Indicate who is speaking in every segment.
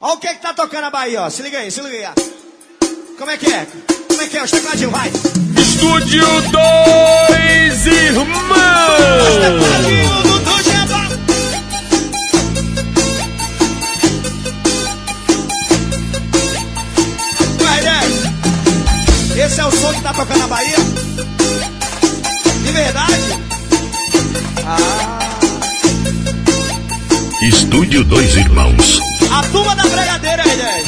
Speaker 1: Olha o que tá tocando a Bahia, ó. Se liga aí, se liga aí. Como é que é? Como é que é? Os tecladinhos, vai.
Speaker 2: Estúdio 2 Irmãos.
Speaker 1: Os tecladinhos do Tujeba. Vai, Dez. Esse é o som que tá tocando na Bahia? De verdade?
Speaker 2: Estúdio 2 Irmãos.
Speaker 1: A turma da bregadeira, aí, Dez.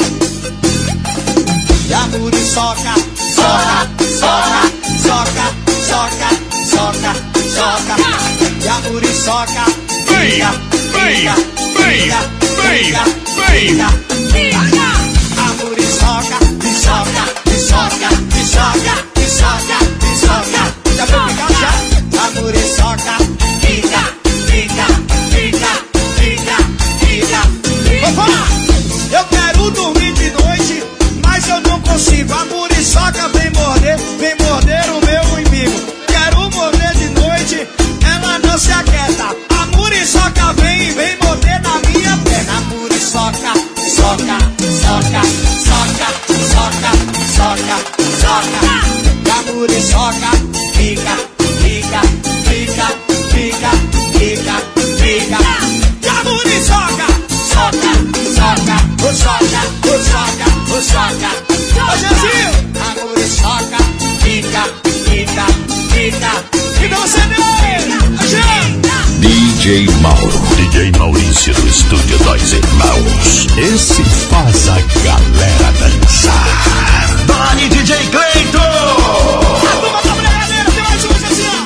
Speaker 1: E a muriçoca, soca, soca, soca, soca, soca, soca. E a muriçoca, fica, fica, fica, fica, fica, fica. A muriçoca, pisoca, pisoca, pisoca, pisoca, pisoca. Já foi ficar já? A muriçoca, fica, fica, fica, fica, fica, fica. Eu quero dormir de noite, mas eu não consigo. A muriçoca vem morder o meu umbigo. Quero morder de noite, ela não se aquieta. A muriçoca vem e vem morder na minha perna. A muriçoca, soca, soca, soca, soca, soca, soca. E a muriçoca fica, fica, fica, fica, fica, fica. E a muriçoca soca, soca, o soca, o soca, o soca. Ô Jezinho, a muriçoca fica, fica, fica. E você dele,
Speaker 2: DJ Mauro, DJ Maurício do Estúdio 2 Irmãos. Esse faz a galera dançar.
Speaker 3: Doni DJ Cleito.
Speaker 1: A turma da bregadeira tem mais uma, Jezinho.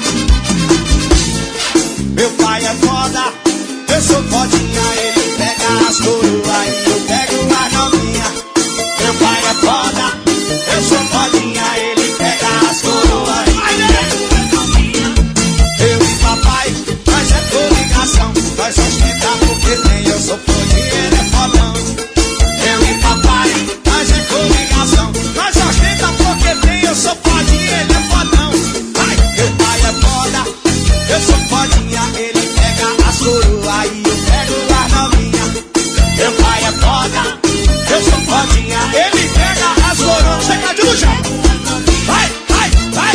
Speaker 1: Meu pai é foda, eu sou fodinha. Ele pega as coroas e eu pego a novinha. Meu pai é foda, eu sou fodinha. Ele pega as coroas e eu pego a novinha. Eu e papai, nós é coligação. Nós ostenta porque tem, eu sou fodinha, ele é fodão. Eu e papai, nós é coligação. Nós ostenta porque tem, eu sou fodinha, ele é fodão. Ai, meu pai é foda, eu sou fodinha. Ele pega as coroas e eu pego as novinha. Meu pai é foda, eu sou fodinha. Ele pega as coroas. Chega de luxo. Vai, vai, vai.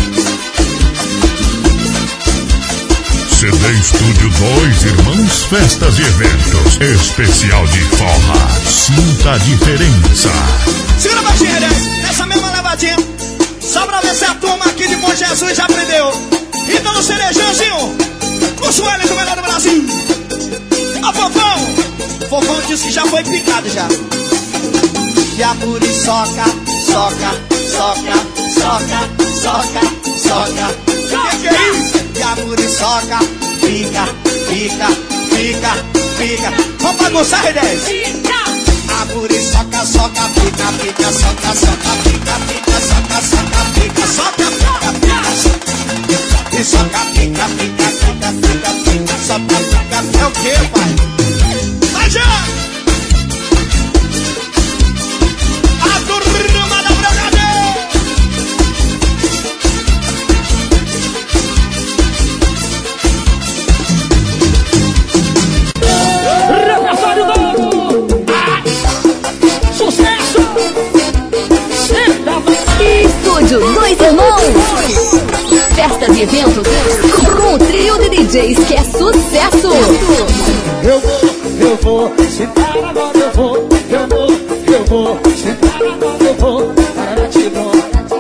Speaker 2: CD Estúdio 2 Irmãos, festas e eventos. Especial de forma. Sinta a diferença.
Speaker 1: Segura baixinho, Dez. Nessa mesma levadinha. Só pra ver se a turma aqui de Bom Jesus já aprendeu. Então no Cerejãozinho, o Sueli do melhor do Brasil. Ó, Fofão. Fofão disse que já foi picado já. E a muriçoca, soca, soca, soca, soca, soca. Que é isso? E a muriçoca fica, fica, fica, fica. Vamos bagunçar, Dez? A muriçoca, soca, fica, fica, soca, soca, fica, fica, soca, soca, fica, soca, fica, fica, soca. E soca, fica, fica, fica, fica, fica, soca, fica. É o que, pai? Vai já! A turma da bregadeira!
Speaker 4: Repertório novo! Sucesso!
Speaker 5: Estúdio 2 Irmãos. Festas e eventos com o trio de DJs que é sucesso.
Speaker 4: Eu vou, sentar agora eu vou sentar agora eu vou, para te bom.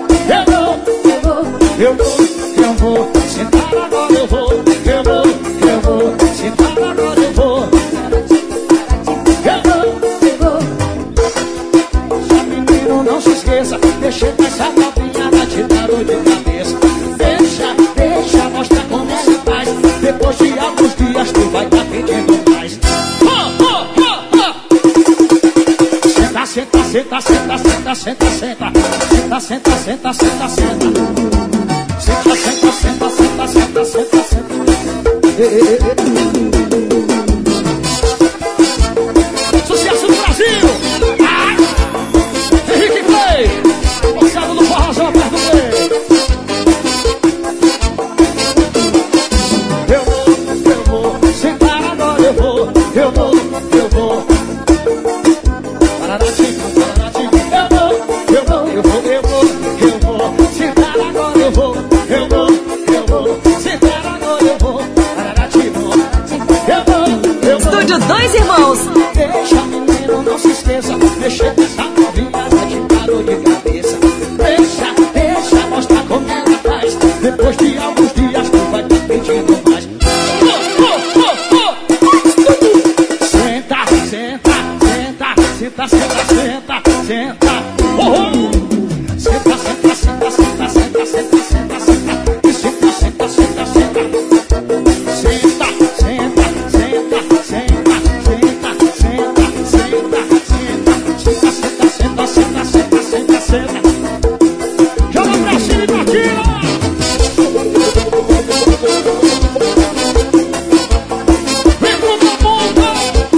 Speaker 4: Eu vou, sentar agora eu vou, sentar agora eu vou. Só menino, não se esqueça, deixa essa novinha batida dor de cabeça. Deixa, mostra como ela faz. Depois de alguns dias tu vai tá pedindo mais. Senta, senta, senta, senta, senta, senta. Senta, senta, senta, senta, senta. Senta, senta, senta, senta, senta, senta, senta. Sucesso do Brasil! Henrique Clay! Moçada do Forrozão perto do Clay. Eu vou, sentar agora eu vou. Depois de alguns dias tu vai estar pedindo mais. Senta, senta, senta, senta, senta, senta, senta. Senta, senta, senta, senta, senta, senta, senta, senta. E senta, senta, senta, senta. Senta, senta, senta, senta, senta, senta, senta, senta, senta, senta, senta, senta. Joga pra cima e pra aqui, ó. Vem pro meu mundo.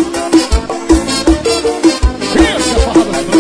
Speaker 4: Isso é forró dos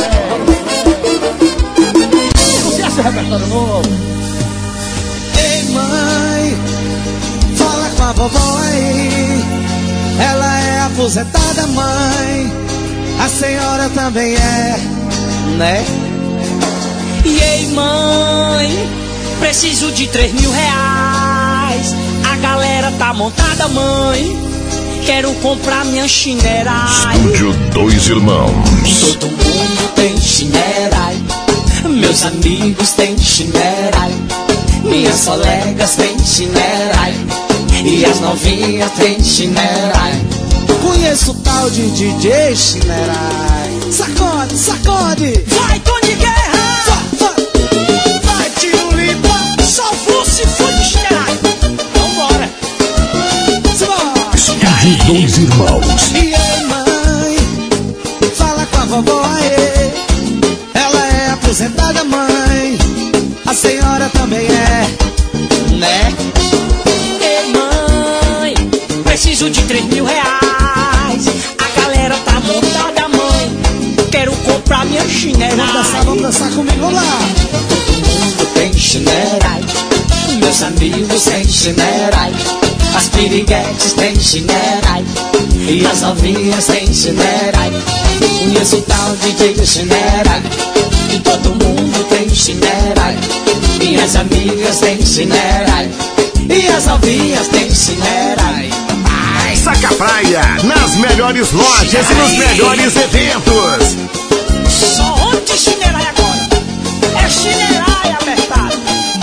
Speaker 4: pés. Sucesso e repertório novo.
Speaker 1: Ei, mãe, fala com a vovó aí. Ela é aposentada, mãe. A senhora também é, né?
Speaker 3: E ei, mãe, preciso de 3.000 reais. A galera tá montada, mãe. Quero comprar minha chinela.
Speaker 2: Estúdio Dois Irmãos.
Speaker 3: Todo mundo tem chinela. Meus amigos têm chinela. Minhas colegas têm chinela. E as novinhas têm chinela.
Speaker 1: Conheço o tal de DJ Chinerai. Sacode, sacode.
Speaker 3: Vai, Tony Guerra!
Speaker 1: Vai, tio Lipa.
Speaker 3: Só fosse foi de chinela. Vambora!
Speaker 1: Simbora.
Speaker 2: Estúdio Dois Irmãos.
Speaker 1: E aí, mãe, fala com a vovó aí. Ela é aposentada, mãe. A senhora também é, né?
Speaker 3: Ei, mãe, preciso de 3.000 reais. A galera tá montada, mãe. Quero comprar minha chinela.
Speaker 1: Vamos dançar comigo, vamos lá.
Speaker 3: Todo mundo tem chinela. Meus amigos têm chinela. As piriguetes têm chinela. E as novinhas têm chinela. Conheço o tal DJ chinela. E todo mundo tem chinela. Minhas amigas têm chinela. E as novinhas têm chinela.
Speaker 2: Saca Praia, nas melhores lojas e nos melhores eventos.
Speaker 3: Só onde de chinelai agora? É chinelai apertado.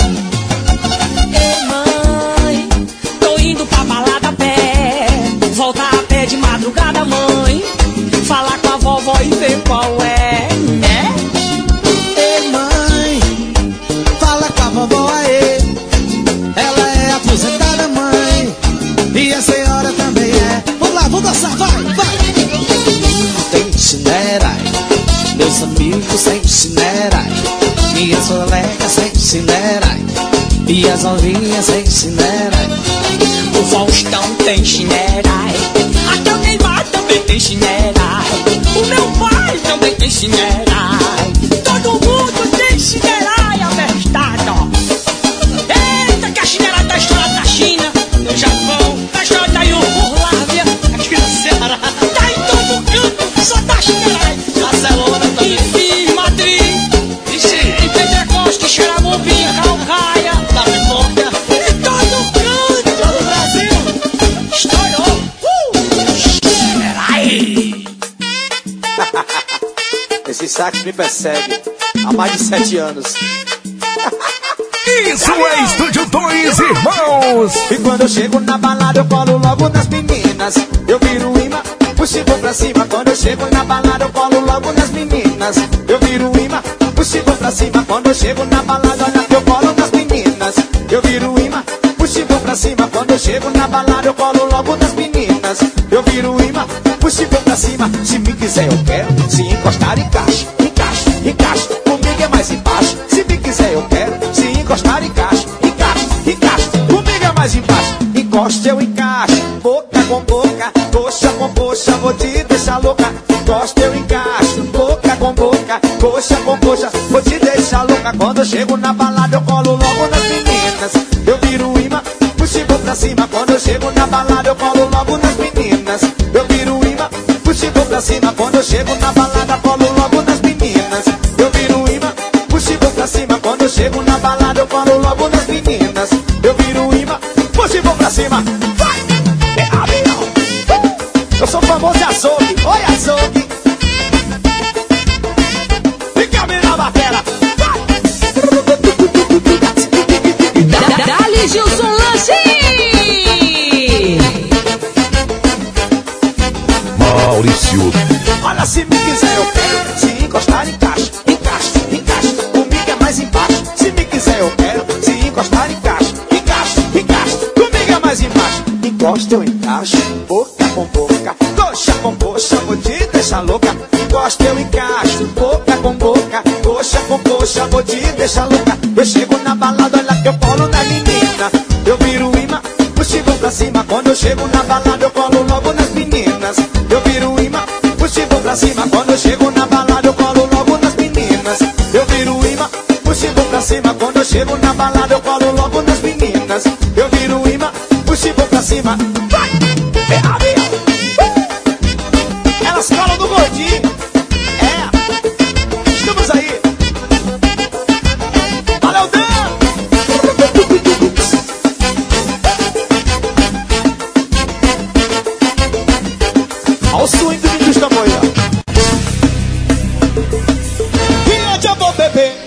Speaker 3: Ei, mãe, tô indo pra balada a pé. Voltar a pé de madrugada, mãe. Falar com a vovó e ver qual é, né?
Speaker 1: Ei, mãe, fala com a vovó aí. Ela é aposentada, mãe. E a senhora também é. Vamos lá, vamos dançar, vai, vai.
Speaker 3: Tem chinela, meus amigos têm chinela. Minhas colegas têm chinela. E as novinhas têm chinela. O Faustão tem chinela. Até o Neymar também tem chinela. O meu pai também tem chinela. Todo mundo tem chinela apertado. Eita, que a chinela tá estourada na China, no Japão, tá estourada na Iugoslávia, aqui no Ceará. Tá em todo canto, só tá chinela. Barcelona também. Enfim, Madrid. Em Pentecoste, Xeramobim, Calcaia, da Memória. Em todo canto do Brasil. Estourou.
Speaker 1: Esse sax me persegue há mais de 7 anos.
Speaker 2: Isso é Estúdio Dois Irmãos.
Speaker 1: E quando eu chego na balada eu colo logo nas meninas. Eu viro um imã, puxo e vou pra cima. Quando eu chego na balada eu colo logo nas meninas. Eu viro um imã, puxo e vou pra cima. Quando eu chego na balada, olha que eu colo nas meninas. Eu viro um imã, puxo e vou pra cima. Quando eu chego na balada eu colo logo nas meninas. Eu viro um imã, puxo e vou pra cima. Se me quiser eu quero, se encostar encaixa. Encaixa, encaixa, comigo é mais embaixo. Se me quiser eu quero, se encostar encaixa. Encaixa, encaixa, comigo é mais embaixo. Encosta eu encaixo, boca com boca, coxa com coxa, vou te deixar louca. Encosta eu encaixo, boca com boca, coxa com coxa, vou te deixar louca. Quando eu chego na balada eu colo logo nas meninas. Eu viro um imã, puxo e vou pra cima. Quando eu chego na balada eu colo logo nas meninas. Eu viro um imã, puxo e vou pra cima. Quando eu chego na balada colo logo nas meninas. Eu viro um imã, puxo e vou pra cima. Quando eu chego na balada eu colo logo nas meninas. Eu viro um imã, puxo e vou pra cima. Vai! É avião! Eu sou famoso de açougue, oi açougue. Fica bem na batera. Vai!
Speaker 5: Dali
Speaker 1: Gosto eu encaixo, boca com boca, coxa com coxa, vou te deixar louca. Gosto eu encaixo, boca com boca, coxa com coxa, vou te deixar louca. Eu chego na balada, olha que eu colo na menina. Eu viro imã, puxo pra cima. Quando eu chego na balada, eu colo logo nas meninas. Eu viro imã, puxo pra cima. Quando eu chego na balada, eu colo logo nas meninas. Eu viro imã, puxo pra cima. Quando eu chego na balada, eu colo logo nas meninas. Eu viro imã, puxo pra cima. Vai! É a minha! Elas colam do gordinho. É! Estamos aí! Valeu, Dan! Olha o swing do Vinicius Tamoio. E onde eu vou beber?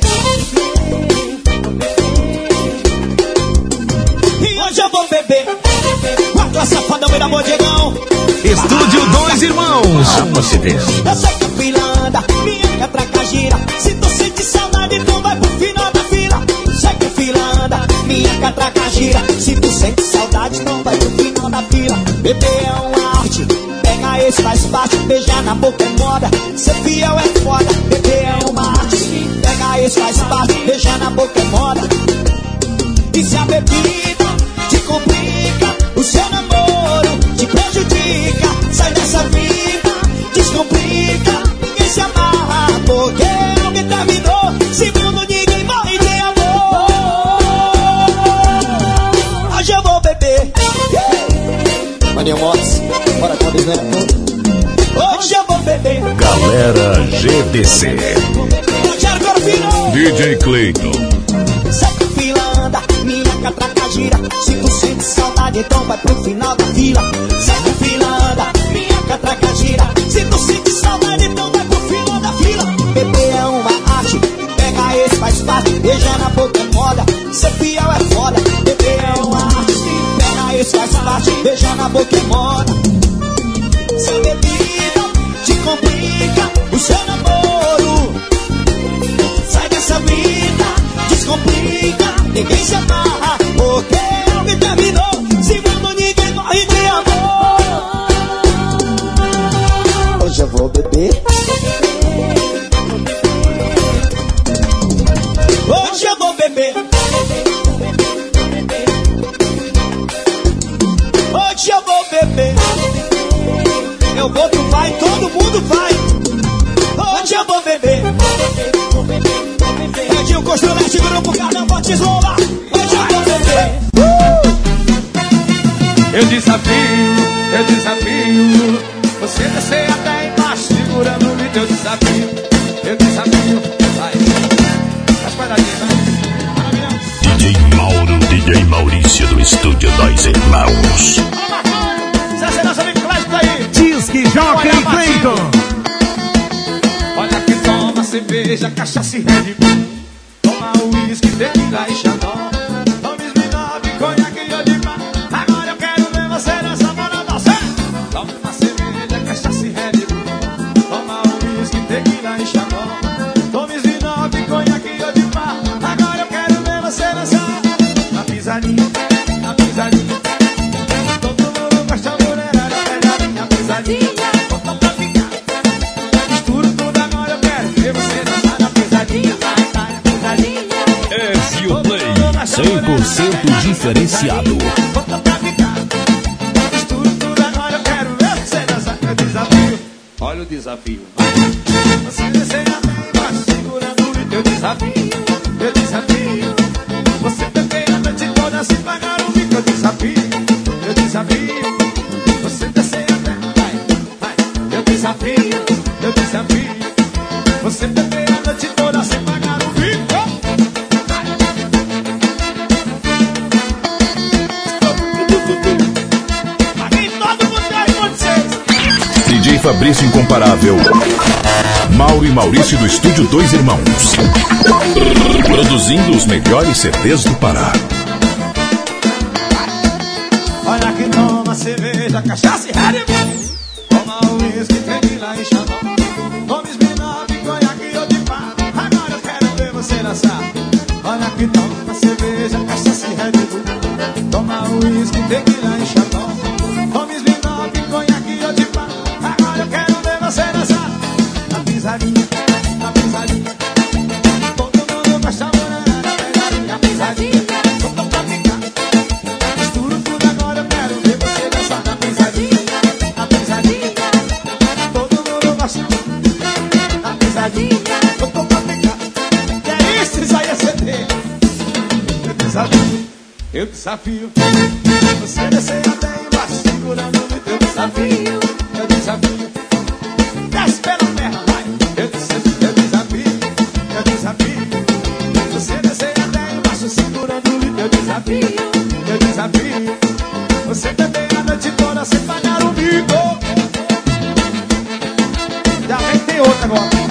Speaker 1: E onde eu vou beber? Quatro safadão e da bodegão.
Speaker 2: Estúdio Dois Irmãos.
Speaker 1: Eu sei que a filanda, minha catraca gira. Se tu sente saudade, então vai pro final da fila. Sei que a filanda, minha catraca gira. Se tu sente saudade, então vai pro final da fila. Beber é uma arte, pega esse faz parte. Beijar na boca é moda, ser fiel é foda. Beber é uma arte, pega esse faz parte. Beijar na boca é moda. E se a bebida te complica, o seu namoro te prejudica. Sai dessa vida, descomplica. Ninguém se amarra porque alguém terminou. Segundo, ninguém morre de amor. Hoje eu vou beber. Maninho Motos, bora com eles, né? Hoje eu vou beber.
Speaker 2: Galera GDC. DJ Cleiton.
Speaker 1: Sai filanda, minha catraca gira. Se tu sente saudade, então vai pro final da fila. Sai filanda, minha catraca gira. Se tu sente saudade, então vai pro final da fila. Beber é uma arte, pega esse faz parte. Beijar na boca é moda, ser fiel é foda. Beber é uma arte, pega esse faz parte. Beijar na boca é moda. Se a bebida te complica o seu namoro, sai dessa vida, descomplica. Ninguém se amarra porque alguém terminou. Segundo, ninguém morre de amor. Hoje eu vou beber. Hoje eu vou beber. Hoje eu vou beber. Eu vou, tu vai, todo mundo vai. Hoje eu vou beber. Edinho Costurete, grupo Carnaval Tesoura. Hoje eu vou beber.
Speaker 4: Eu desafio você descer até embaixo, segurando o teu desafio. Eu desafio, vai. As paradinhas, vai.
Speaker 2: DJ Mauro, DJ Maurício do Estúdio Dois Irmãos.
Speaker 4: Essa é nossa amiga Clássico aí.
Speaker 6: Disque Jockey Cleiton.
Speaker 4: Olha que toma cerveja, cachaça e Red Bull. Toma uísque, tequila e xandó. Toma Smirnoff, conhaque e Odimar. Agora eu quero ver você nessa moda doce. Toma cerveja, cachaça e Red Bull. Toma uísque, tequila e xandó. Toma Smirnoff, conhaque e Odimar. Agora eu quero ver você nessa. Na pisadinha, na pisadinha. Todo mundo gosta de mulherada, pegadinha, pisadinha. Bota pra ficar. Mistura tudo agora, eu quero ver você dançar na pisadinha. Vai, pisadinha.
Speaker 2: SU Play 100% diferenciado.
Speaker 4: Bota pra ficar. Mistura tudo agora, eu quero ver você dançar. Eu desafio. Olha o desafio. Você descer abaixo, segurando o teu desafio. Eu desafio. Você beber a noite toda sem pagar o bico. Eu desafio. Eu desafio. Você descer até. Vai. Eu desafio. Eu desafio. Você beber a noite toda sem pagar o bico. Aqui todo mundo tem com vocês.
Speaker 2: DJ Fabrício Incomparável. Mauro e Maurício do Estúdio Dois Irmãos. Produzindo os melhores CDs do Pará.
Speaker 4: Olha que toma cerveja, cachaça e Red Bull. Toma uísque, tequila e xandó. Toma Smirnoff, conhaque e Odimar. Agora eu quero ver você dançar. Olha que toma cerveja, cachaça e Red Bull. Toma uísque, tequila e xandó.
Speaker 1: eu desafio. Você descer até embaixo, segurando o teu desafio. Eu desafio. Desce pela perna, vai. Eu desafio. Eu desafio. Você descer até embaixo, segurando o teu desafio. Eu desafio. Você beber a noite toda sem pagar o bico. Já vem, tem outra agora.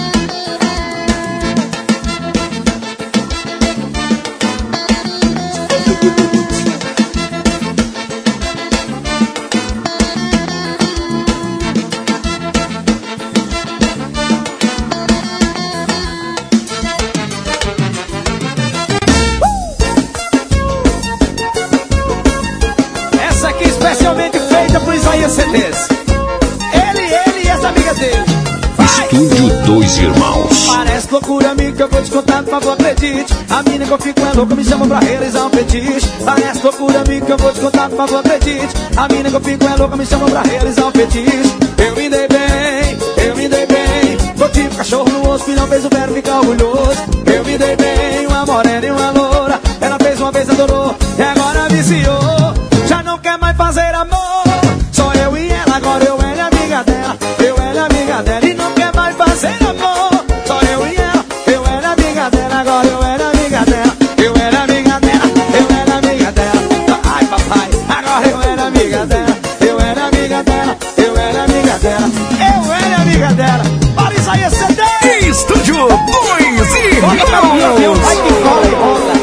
Speaker 1: Essa aqui especialmente feita por Isaías CDs. Ele e essa amiga dele.
Speaker 2: Estúdio Dois Irmãos.
Speaker 1: Parece loucura, amigo, que eu vou te contar, por favor, acredite. A mina que eu fico é louca, me chama pra realizar um fetiche. Parece loucura, amigo, que eu vou te contar, por favor, acredite. A mina que eu fico é louca, me chama pra realizar um fetiche. Eu me dei bem. Tô tipo cachorro no osso, que não fez o verbo ficar orgulhoso. Eu me dei bem, uma morena e uma loura. Ela fez uma vez, adorou, e agora viciou. Já não quer mais fazer amor. Só eu e ela, agora eu era amiga dela. Eu era amiga dela e não quer mais fazer amor. Só eu e ela, eu era amiga dela. Agora eu era amiga dela. Eu era amiga dela, eu era amiga dela. Ai papai, agora eu era amiga dela. Eu era amiga dela, eu era amiga dela. Eu era amiga dela. Para Isaías CD.
Speaker 2: Estúdio Dois Irmãos.
Speaker 1: Vai que cola e rola.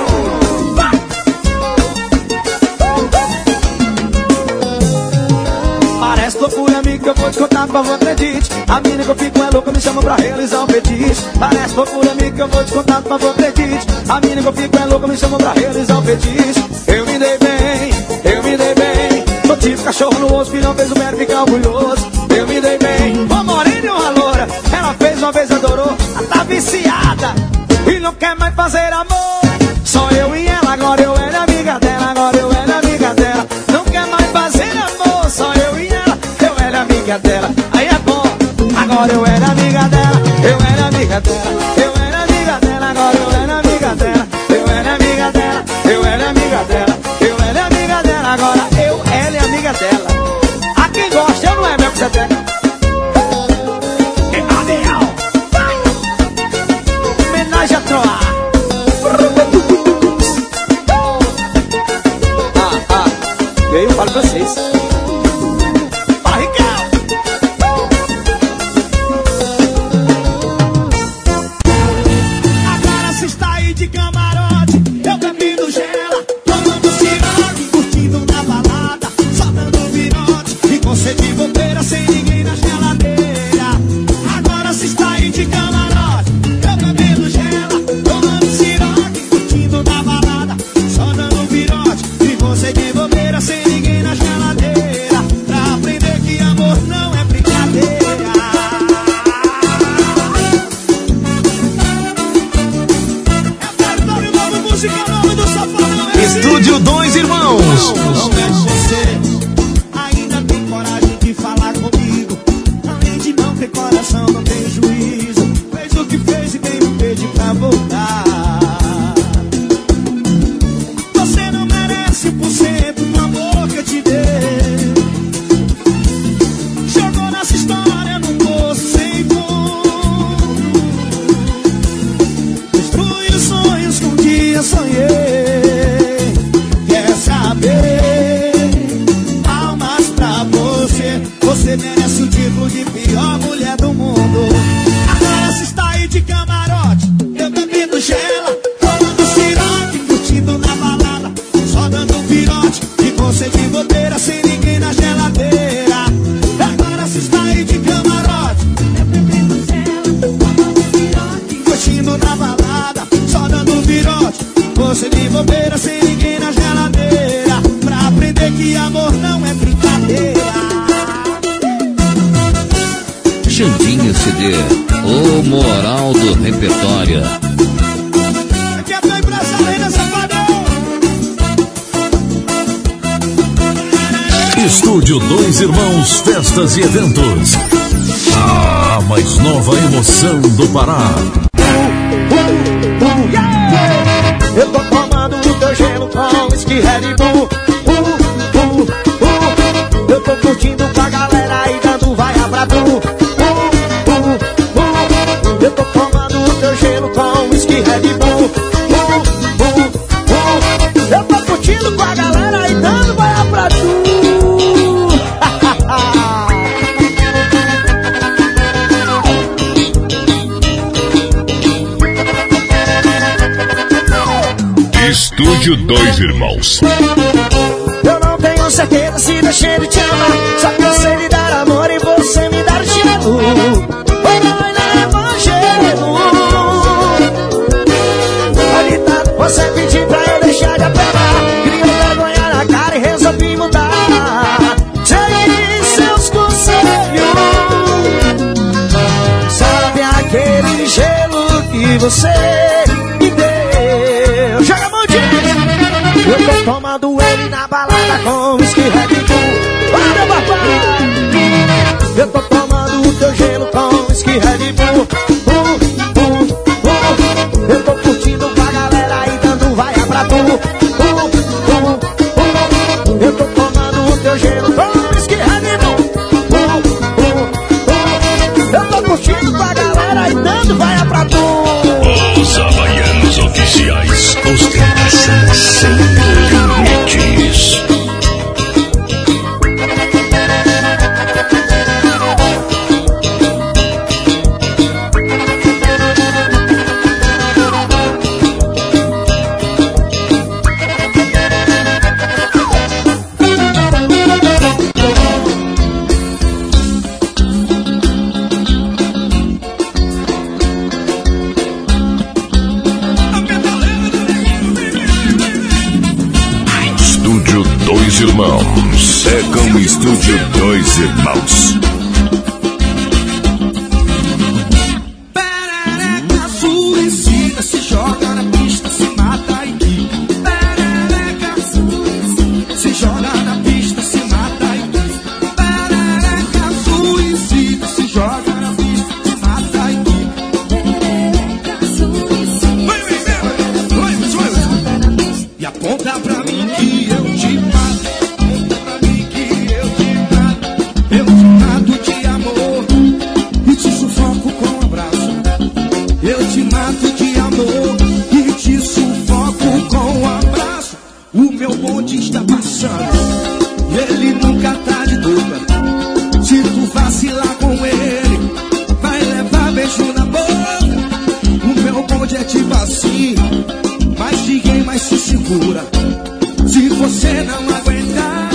Speaker 1: Parece loucura, amigo, que eu vou te contar, por favor, acredite. A mina que eu fico é louca, me chama pra realizar um fetiche. Parece loucura, amigo, que eu vou te contar, por favor, acredite. A mina que eu fico é louca, me chama pra realizar um fetiche. Eu me dei bem. Tô tipo cachorro no osso, que não fez o mero ficar orgulhoso. Eu me dei bem. Uma morena e uma loura. Ela fez uma vez, adorou. Ela tá viciada e não quer mais fazer amor. Só eu e ela, agora eu era amiga dela. Agora eu era amiga dela. Não quer mais fazer amor. Só eu e ela, eu era amiga dela. Aí é bom. Agora eu era amiga dela. Eu era amiga dela. Eu era amiga dela. Agora eu era amiga dela. Eu era amiga dela. Eu era amiga dela. Eu era amiga dela. Agora ela é amiga dela. A quem gosta, eu não é meu que você tem. Homenagem a Troa. E aí eu falo pra vocês. Fala, Ricardo. Agora se está aí de camarote, eu bebendo gela, tomando ciroque, curtindo na balada, só dando virote, e você de bobeira sem ninguém na geladeira. Agora se está aí de camarote, eu bebendo gela, tomando ciroque, curtindo na balada, só dando virote, e você de bobeira sem ninguém na geladeira, pra aprender que amor não é brincadeira.
Speaker 2: Estúdio Dois Irmãos.
Speaker 1: Não é você, ainda tem coragem de falar comigo. Além de não ter coração, não tem juízo. Fez o que fez e tem um beijo pra voltar. Você não merece 1% do amor que eu te dei. Jogou nossa história num poço sem fundo. Destruiu os sonhos que um dia sonhei. Quer saber? Palmas pra você. Você merece o título de pior mulher do mundo. Agora se está aí de camarote, eu bebendo gela, tomando ciroque, curtindo na balada, só dando virote, e você de bobeira sem ninguém na geladeira. Agora se está aí de camarote, eu bebendo gela, tomando ciroque, curtindo na balada, só dando virote, você de bobeira sem ninguém na geladeira, pra aprender que amor não é brincadeira.
Speaker 3: Xandinho CD, o moral do repertório.
Speaker 1: Aqui é pra empresário nessa padrão.
Speaker 2: Estúdio Dois Irmãos Festas e Eventos. A mais nova emoção do Pará.
Speaker 1: Eu tô tomando o teu gelo
Speaker 4: gelo com whisky Red Bull. Eu tô curtindo com a galera e dando vaia pra tu. Eu tô tomando o teu gelo com whisky Red Bull. Eu tô curtindo com a galera e dando vaia pra tu.
Speaker 2: Estúdio Dois Irmãos.
Speaker 4: Eu não tenho certeza se deixei de te amar, só que eu sei lhe dar amor e você me dar o gelo. Oi, não leva gelo. Olha, você pediu pra eu deixar de apelar, criou vergonha na cara e resolvi mudar. Segui seus conselhos. Sabe aquele gelo que você me deu? Joga a mão, gente. Eu tô tomando ele na balada com whisky Red Bull. Olha, papai! Eu tô tomando o teu gelo com whisky Red Bull. Eu tô curtindo com a galera e dando vaia pra tu. Eu tô tomando o teu gelo com whisky Red Bull. Eu tô curtindo com a galera e dando vaia pra tu.
Speaker 2: Os Havaianos Oficiais, ostentação sem limites. Dois Irmãos. É com o Estúdio Dois Irmãos.
Speaker 1: Perereca suicida, se joga na pista, se mata e que. Perereca suicida, se joga na pista, se mata e que. Perereca suicida, se joga na pista, se mata e que. Perereca suicida. E aponta pra mim que eu te mato. Aponta pra mim que eu te mato. Eu te mato de amor e te sufoco com um abraço. Eu te mato de amor e te sufoco com um abraço. O meu bonde está passando e ele nunca tá de dúvida. Se tu vacilar com ele, vai levar beijo na boca. O meu bonde é tipo assim, mas ninguém mais se segura. Se você não aguentar,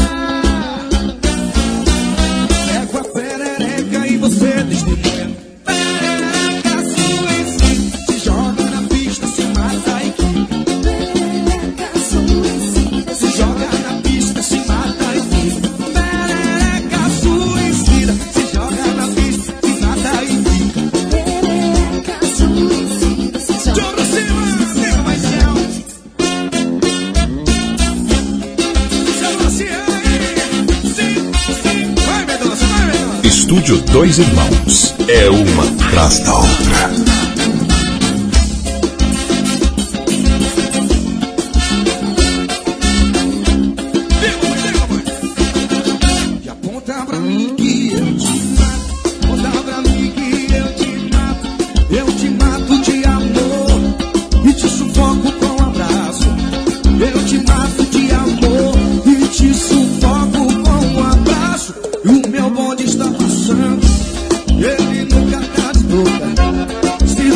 Speaker 1: pega a perereca e você testemunha. Perereca suicida, se joga na pista, se mata e que. Perereca suicida, se joga na pista, se mata e que. Perereca suicida, se joga na pista, se mata e que. Perereca suicida, se joga na pista, se mata e que.
Speaker 2: Estúdio Dois Irmãos. É uma atrás da outra.
Speaker 1: E aponta pra mim que eu te mato. Aponta pra mim que eu te mato. Eu te mato de amor e te sufoco com um abraço. Eu te mato de amor e te sufoco com um abraço. E o meu bonde está passando, ele nunca tá de boca. Se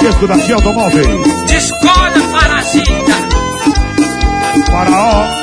Speaker 6: Francisco da Tia Automóveis.
Speaker 7: Discorda, parasita.
Speaker 6: Faraó.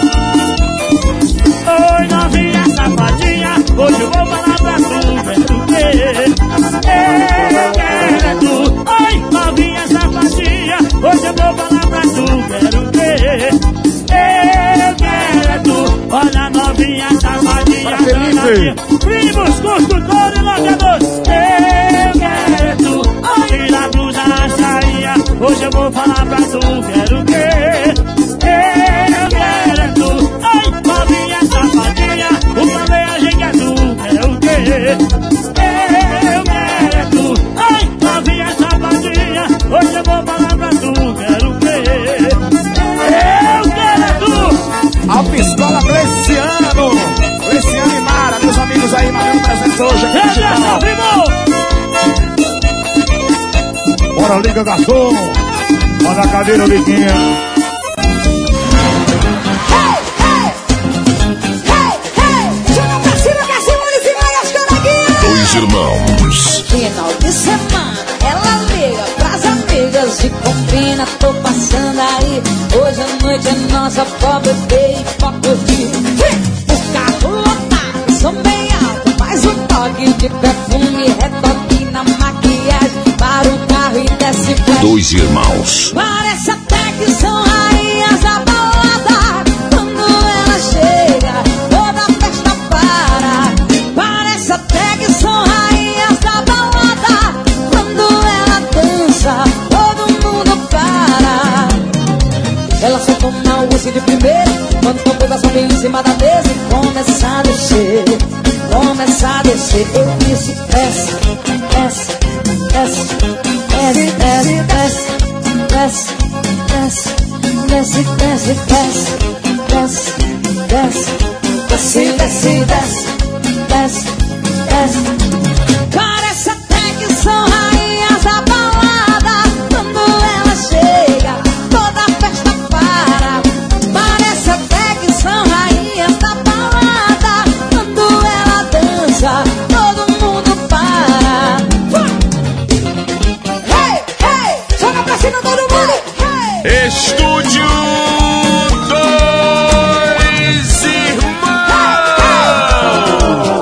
Speaker 4: Oi, novinha safadinha, hoje eu vou falar pra tu, quero o quê? Eu quero tu. Oi, novinha safadinha, hoje eu vou falar pra tu, quero o quê? Eu quero tu. Olha, novinha safadinha, primos, construtores e locadores. Eu quero tu. Tira a blusa na saia, hoje eu vou falar pra tu, quero o quê? Eu quero tu. Oi, novinha safadinha, o planejamento é tu, quero o quê? Eu quero tu. Oi, novinha safadinha, hoje eu vou falar pra tu, quero o quê? Eu quero tu.
Speaker 1: A pistola Cleciano e Mara, meus amigos aí, Marinho presente hoje aqui no Chicago.
Speaker 6: Bora, liga, garçom. Olha a cadeira, Liguinha.
Speaker 2: Dois irmãos.
Speaker 5: Final de semana, ela liga pras amigas e combina, tô passando aí. Hoje à noite é nossa pra beber e pra curtir. O carro lotado, som bem alto, mais um toque de perfume, retoque na maquiagem, para o carro e desce flash.
Speaker 2: Dois irmãos.
Speaker 5: Parece até que são rainhas da balada. Quando ela chega, toda a festa para. Parece até que são rainhas da balada. Quando ela dança, todo mundo para. Ela só toma o uísque de primeiro, quando o povo sobe em cima da mesa e começa a descer. Começa a descer, eu disse desce, desce, desce, desce, desce, desce, desce, desce, desce, desce, desce, desce, desce, desce, desce, desce. Parece até que são rainhas da balada. Quando ela chega, toda a festa para. Parece até que são rainhas da balada. Quando ela dança, todo mundo para. Hey, hey, joga pra cima todo mundo.
Speaker 2: Estúdio Dois Irmãos.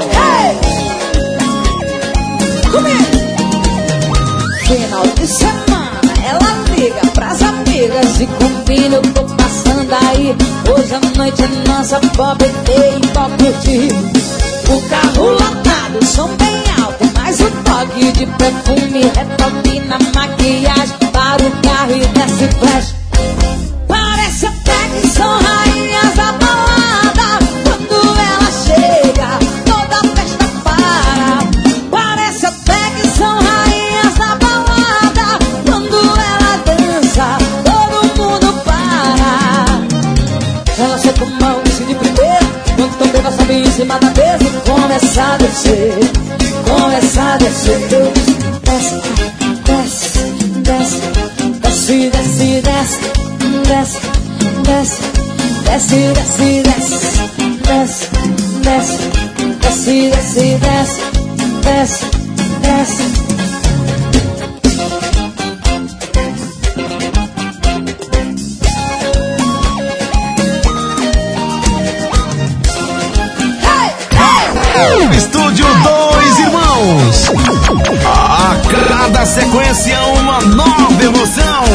Speaker 5: Final de semana, ela liga pras amigas e combina, eu tô passando aí. Hoje à noite é nossa pra beber e pra curtir. O carro lotado, som bem alto, mais um toque de perfume, retoque na maquiagem, para o carro e desce flash. Parece até que são rainhas da balada. Quando ela chega, toda a festa para. Parece até que são rainhas da balada. Quando ela dança, todo mundo para. Ela só toma um uísque de primeiro, quando também vai subir em cima da mesa e começa a descer. Começa a descer, desce, desce, desce, desce, desce, desce. Desce, desce, desce, desce, desce, desce, desce, desce, desce, desce, desce.
Speaker 2: Estúdio Dois Irmãos. A cada sequência uma nova emoção.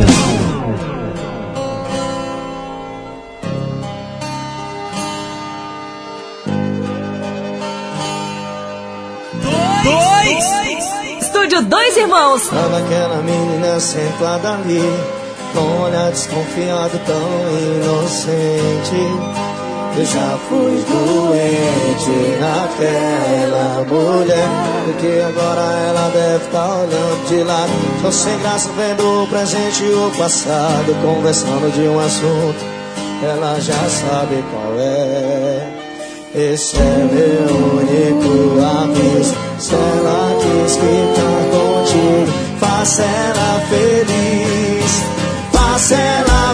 Speaker 5: Estúdio Dois Irmãos.
Speaker 3: Tava aquela menina sentada ali, com um olhar desconfiado, tão inocente. Eu já fui doente naquela mulher, porque agora ela deve estar olhando de lado. Tô sem graça vendo o presente e o passado, conversando de um assunto, ela já sabe qual é. Esse é meu único aviso, se ela quis ficar contigo, faça ela feliz, faça ela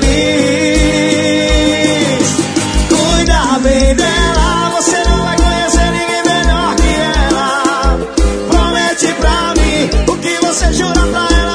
Speaker 3: feliz. Cuida bem dela, você não vai conhecer ninguém melhor que ela. Promete pra mim o que você jura pra ela.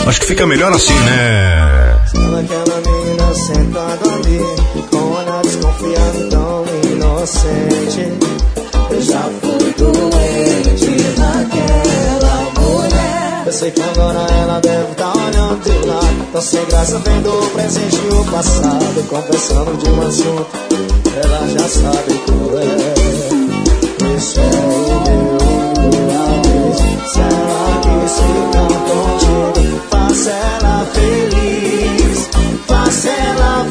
Speaker 2: Acho que fica melhor assim, né?
Speaker 1: Aquela menina sentada ali, com um olhar desconfiado, tão inocente. Eu já fui doente naquela mulher. Eu sei que agora ela deve estar olhando de lado, tão sem graça vendo o presente e o passado. Conversando de um assunto, ela já sabe qual é. Esse é o meu adeus. Se ela quis ficar contigo, faça ela feliz, faça ela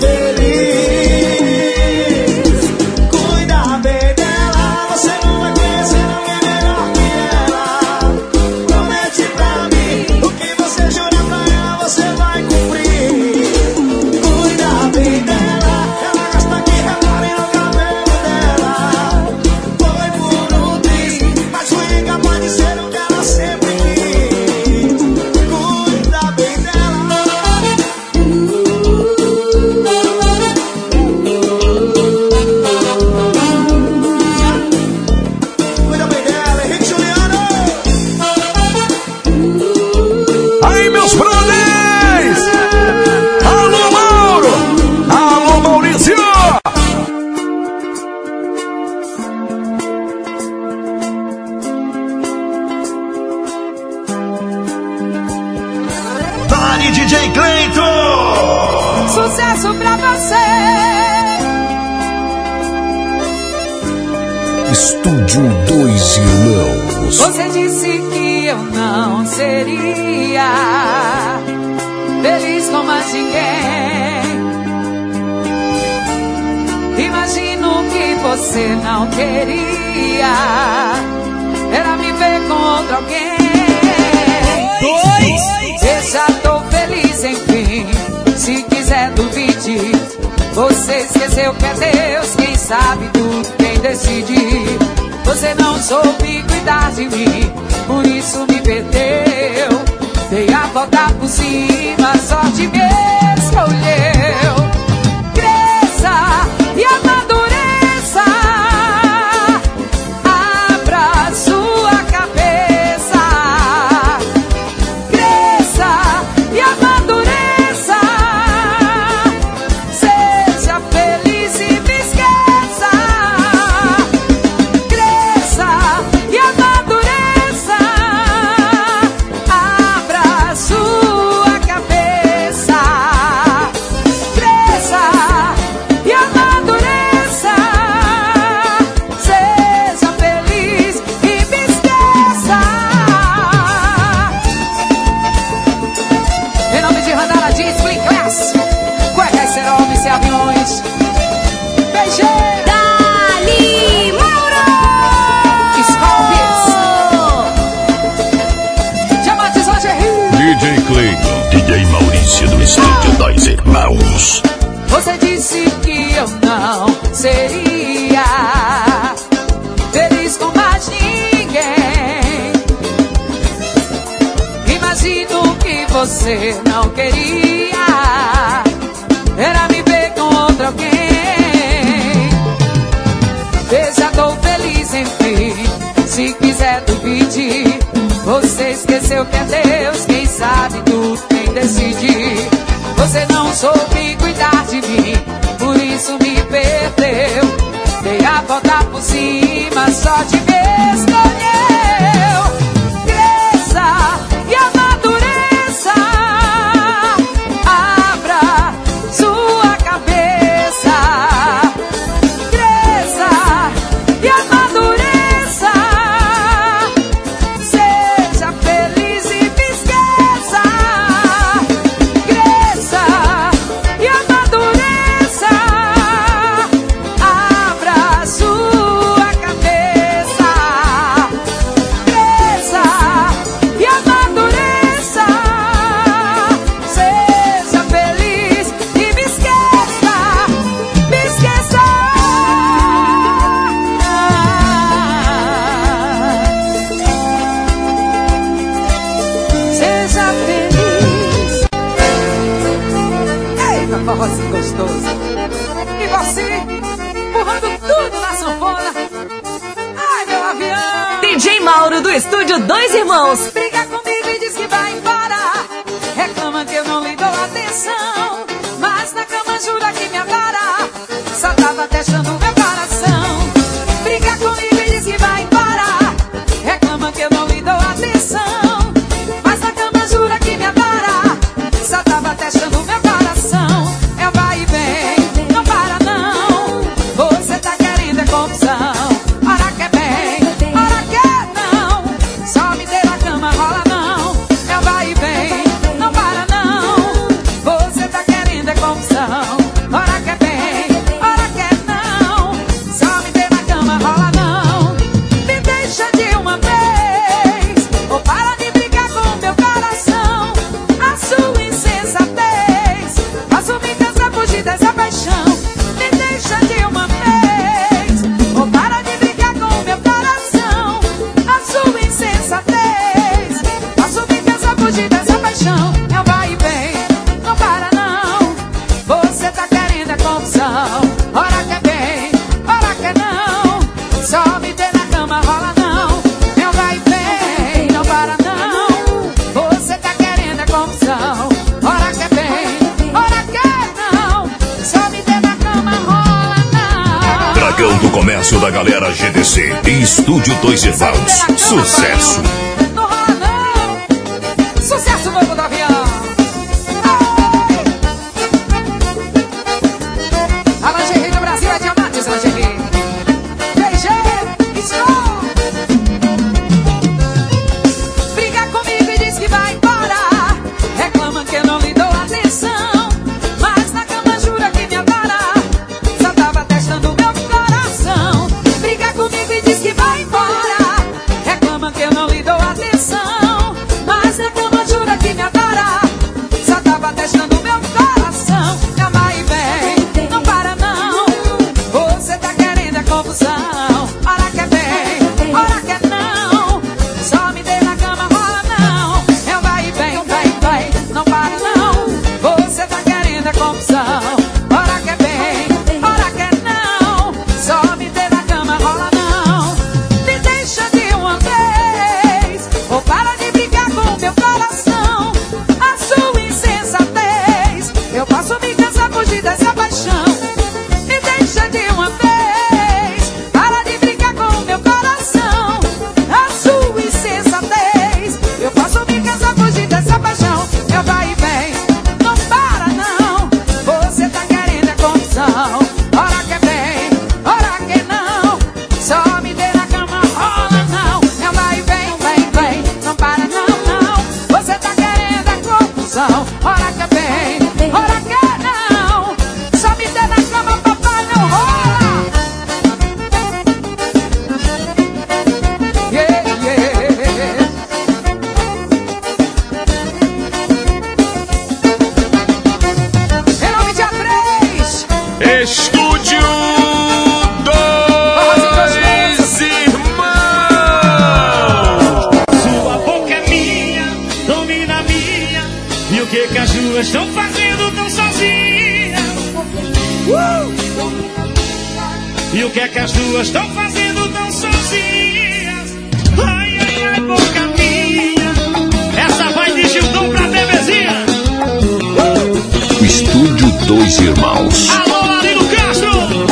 Speaker 1: feliz. Cuida bem dela, você não vai conhecer ninguém melhor que ela. Promete pra mim, o que você jura pra ela, você vai cumprir. Cuida bem dela, ela gosta que reparem no cabelo dela. Foi por um triz, mas foi incapaz de ser o que ela sempre quis. Cuida bem dela. Cuida bem dela, Henrique Juliano.
Speaker 2: Aí, meus brothers! Alô, Mauro! Alô, Maurício! Dani DJ Cleiton!
Speaker 5: Sucesso pra você.
Speaker 2: Estúdio Dois Irmãos.
Speaker 5: Você disse que eu não seria feliz com mais ninguém. Imagino que você não queria era me ver com outro alguém. Eu já tô feliz, enfim. Se quiser duvide. Você esqueceu que é Deus quem sabe tudo, quem decide. Você não soube cuidar de mim, por isso me perdeu. Dei a volta por cima, a sorte me escolheu. Cresça e amadureça, abra sua cabeça. Cresça e amadureça, seja feliz e me esqueça. Cresça e amadureça, abra sua cabeça. Cresça e amadureça, seja feliz e me esqueça. Em nome de Randala Jeans, Flickers, cuecas, ceromes e aviões. BG Dali Mauro Scorpions, Diamantes Lingerie.
Speaker 2: DJ Cleiton. DJ Maurício do Estúdio Dois Irmãos.
Speaker 5: Você disse que eu não seria feliz com mais ninguém. Imagino que você não queria era me ver com outro alguém. Veja, tô feliz, enfim. Se quiser duvide. Você esqueceu que é Deus quem sabe tudo, quem decide. Você não soube cuidar de mim, por isso me perdeu. Dei a volta por cima, só te me escolheu. Cresça e amadureça, abra sua cabeça. Cresça e amadureça, seja feliz e me esqueça. Cresça e amadureça, abra sua cabeça. Cresça e amadureça, seja feliz e me esqueça. Me esqueça. Seja feliz. Eita, forrozinho gostoso. E você, empurrando tudo na sanfona. Ai, meu avião.
Speaker 8: DJ Mauro do Estúdio Dois Irmãos.
Speaker 5: Briga comigo e diz que vai embora. É jura que me adora, só tava testando meu coração. Briga comigo e diz que vai embora, reclama que eu não lhe dou atenção. Mas na cama jura que me adora, só tava testando meu coração. É o vai e vem, não para não, você tá querendo é confusão. Ora quer bem, ora quer não, só me ter na cama rola não. É o vai e vem, não para não, você tá querendo é confusão. Ora quer bem, ora quer não, só me ter na cama rola não. Me deixa de uma vez, ou para de brigar com o meu coração. A sua insensatez faço me cansar, fugir dessa paixão. Me deixa de uma vez, ou para de brigar com o meu coração. A sua insensatez faço me cansar, fugir dessa paixão. É o vai e vem, não para não, você tá querendo é confusão. Ora quer bem, ora quer não, só me ter na cama rola não. É o vai e vem, não para não, você tá querendo é confusão. Ora quer bem, ora quer não, só me ter na cama rola não.
Speaker 2: Dragão do Comércio da Galera GDC e Estúdio Dois Irmãos. Sucesso!
Speaker 5: Não rola não, sucesso novo do avião. A lingerie do Brasil é diamantes, lingerie. DG, estou. Briga comigo e diz que vai embora, reclama que eu não lhe dou atenção. Mas na cama jura que me adora, só tava testando meu coração. Briga comigo e diz que vai embora, reclama que eu não lhe dou atenção. Mas na cama jura que me adora, só tava testando meu coração. É vai e vem, não para não, você tá querendo é confusão. Ora quer bem, ora quer não, só me dê na cama rola não. É vai e vem, vai, não para não, você tá querendo é confusão. Ora quer bem, ora quer não, só me dê na cama rola não. Me deixa de uma vez, ou para de brigar com o meu coração. A sua insensatez eu posso me cansar, fugir dessa paixão. Me deixa de uma vez, para de brigar com o meu coração. A sua insensatez eu posso me cansar, fugir dessa paixão. Eu vai e vem, não para não, você tá querendo é confusão. Ora quer bem, ora quer não, só me dê na cama rola não. Eu vai e vem, não para não, você tá querendo é confusão. Ora quer bem, ora quer não, só me dê na cama, papai não rola. Yeah, yeah. Em nome de A3,
Speaker 2: Estúdio Dois Irmãos.
Speaker 4: Sua boca é minha, domina a minha. E o que as duas estão fazendo tão sozinhas? E o que as duas estão fazendo tão sozinhas? Ai, ai, ai, boca minha. Essa vai de Gildão pra bebezinha.
Speaker 2: Estúdio Dois Irmãos.
Speaker 4: Alô, Marino Castro.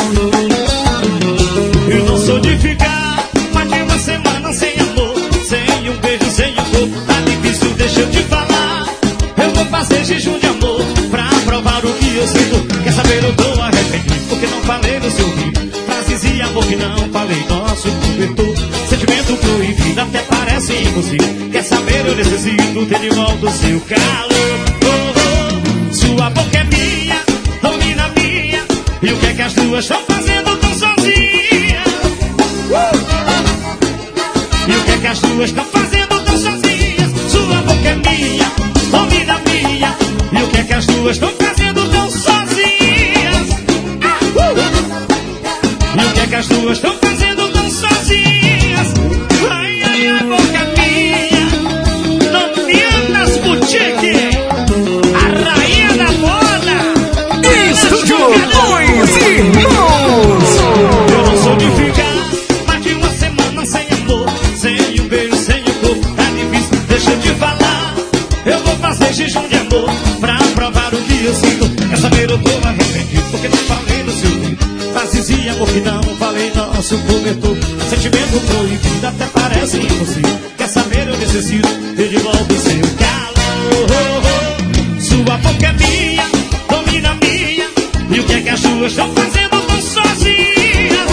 Speaker 4: Eu não sou de ficar mais de uma semana sem amor, sem um beijo, sem um corpo. Tá difícil, deixa eu te falar. Eu vou fazer jejum de amor pra provar o que eu sinto. Quer saber, eu tô arrependido porque não falei no seu ouvido. Frases e amor que não falei, nosso cobertor. Sentimento proibido, até parece impossível. Quer saber, eu necessito ter de volta o seu calor. Oh, oh. Sua boca é minha, domina a minha. E o que as duas estão fazendo tão sozinhas? E o que as duas estão fazendo tão sozinhas? Sua boca é minha, domina a minha. E o que as duas estão fazendo tão sozinhas? E o que as duas estão fazendo tão sozinhas? Ai, ai, a boca minha, Dominas Boutique, a rainha da moda.
Speaker 2: Estúdio Dois Irmãos.
Speaker 4: Eu não sou de ficar mais de uma semana sem amor, sem um beijo, sem um corpo. Tá difícil, deixa eu te falar. Eu vou fazer jejum de amor pra provar o que eu sinto. Quer saber, eu tô arrependido frases e amor que não falei, nosso cobertor. Sentimento proibido até parece impossível. Quer saber, eu necessito ter de volta o seu calor. Sua boca é minha, domina minha. E o que é que as duas estão fazendo tão sozinhas?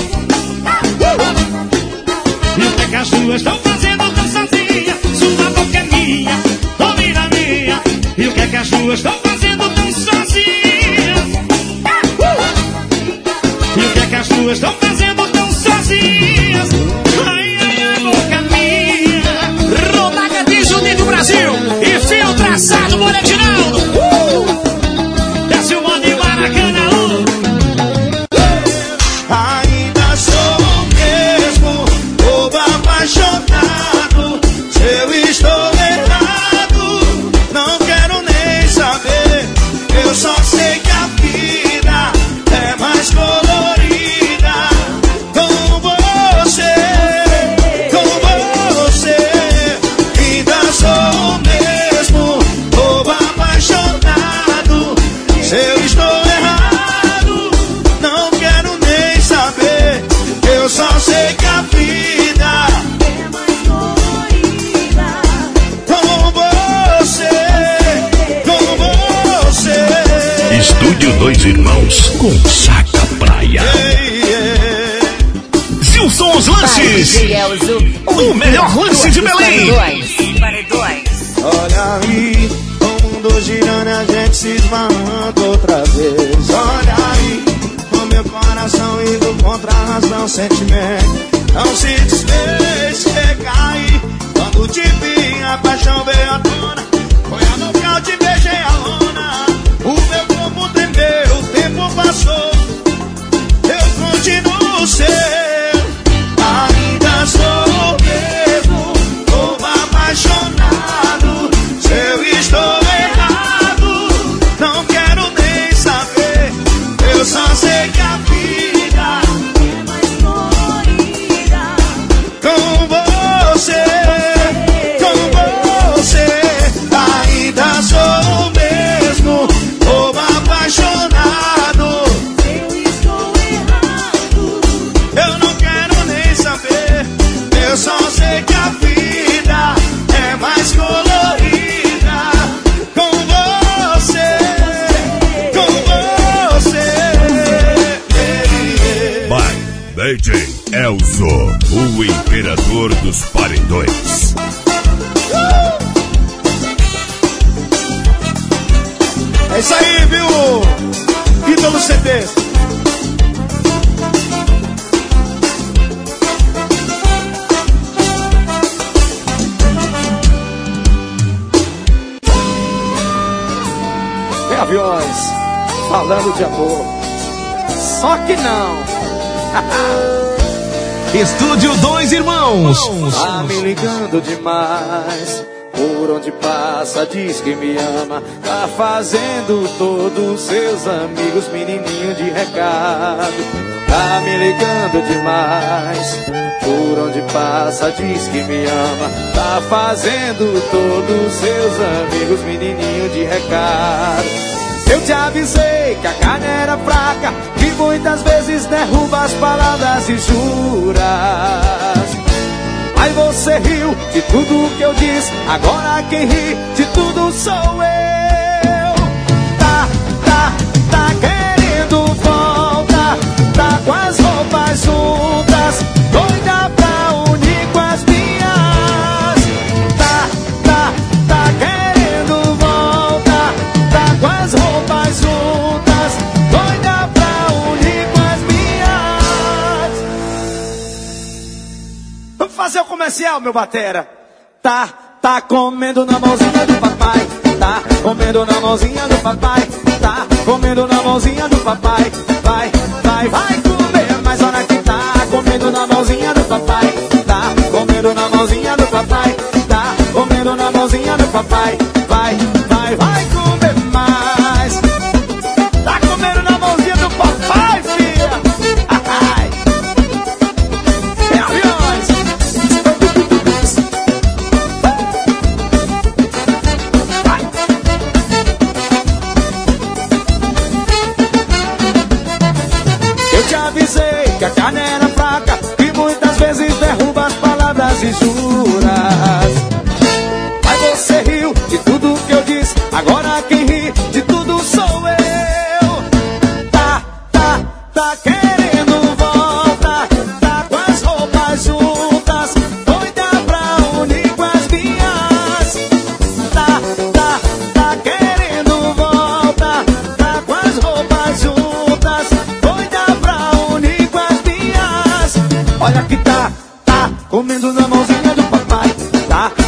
Speaker 4: E o que é que as duas estão fazendo tão sozinhas? Sua boca é minha, domina minha. E o que é que as duas estão fazendo tão sozinhas? E o que é que as duas estão fazendo tão sozinhas? Ai, ai, ai, boca minha. Rodaga de Juninho do Brasil e fio traçado, Moretinaldo. Desce o modo de Maracanã.
Speaker 1: Ainda sou o mesmo, bobo apaixonado. Se eu estou errado, não quero nem saber. Eu só sei que a vida é mais colorida com você, com você. Ainda sou o mesmo, bobo apaixonado. Se eu estou errado, não quero nem saber. Eu só sei que a vida é mais colorida com você, com você.
Speaker 2: Estúdio Dois Irmãos com Saca Praia. Gilson os lanches. O melhor lance de Belém.
Speaker 1: Olha aí, o mundo girando e a gente se esbarrando outra vez. Olha aí, o meu coração indo contra a razão, sentimento não se desfez, recai. Quando te vi, a paixão veio à tona. Foi a nocaute, beijei a lona. O meu corpo tremeu, o tempo passou. Eu continuo seu. Ainda sou o mesmo, bobo apaixonado. Se eu estou errado, não quero nem saber. Eu só sei que a vida é mais colorida com você, com você. Ainda sou o mesmo, bobo apaixonado. Se eu estou errado, eu não quero nem saber. Eu só sei que a vida é mais colorida com você, com você.
Speaker 2: By DJ Elzo, o imperador dos paredões.
Speaker 1: É isso aí, viu? Ídolo CT.
Speaker 4: Aviões, falando de amor. Só que não.
Speaker 2: Estúdio Dois Irmãos.
Speaker 4: Tá me ligando demais. Por onde passa diz que me ama. Tá fazendo todos seus amigos menininho de recado. Tá me ligando demais. Por onde passa diz que me ama. Tá fazendo todos seus amigos menininho de recado. Eu te avisei que a carne era fraca, que muitas vezes derruba as palavras e juras. Aí você riu de tudo que eu disse, agora quem ri de tudo sou eu. Tá querendo volta, tá com as roupas juntas, doida pra unir com as minhas. Tá querendo volta, tá com as roupas juntas, doida pra unir com as minhas. Vamos fazer o comercial, meu batera. Tá comendo na mãozinha do papai. Tá comendo na mãozinha do papai. Tá comendo na mãozinha do papai. Vai comer, mas olha que tá comendo na mãozinha do papai. Tá comendo na mãozinha do papai. Tá comendo na mãozinha do papai. Vai comer mais. Tá comendo na mãozinha do papai, filha. Ai. É aviões. Eu te avisei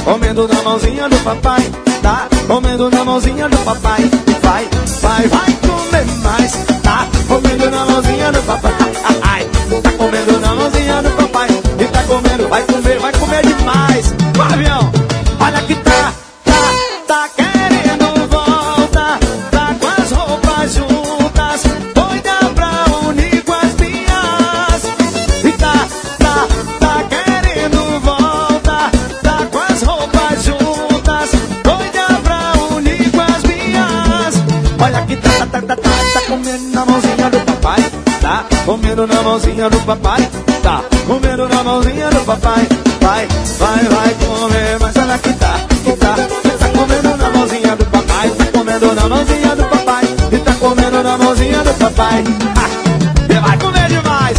Speaker 1: comendo na mãozinha do papai. Tá comendo na mãozinha do papai. Vai, vai, vai comer mais. Tá comendo na mãozinha do papai. Tá comendo na mãozinha do papai. E tá comendo, vai comer demais. O avião, olha que tá querendo volta. Tá com as roupas juntas, doida pra unir com as minhas. E tá querendo volta. Tá com as roupas juntas, doida pra unir com as minhas. Olha que tá comendo na mãozinha do papai. Tá comendo na mãozinha do papai. Tá comendo na mãozinha do papai. Vai comer, mas olha que tá comendo na mãozinha do papai. Tá comendo na mãozinha do papai. E tá comendo na mãozinha do papai. E vai comer demais.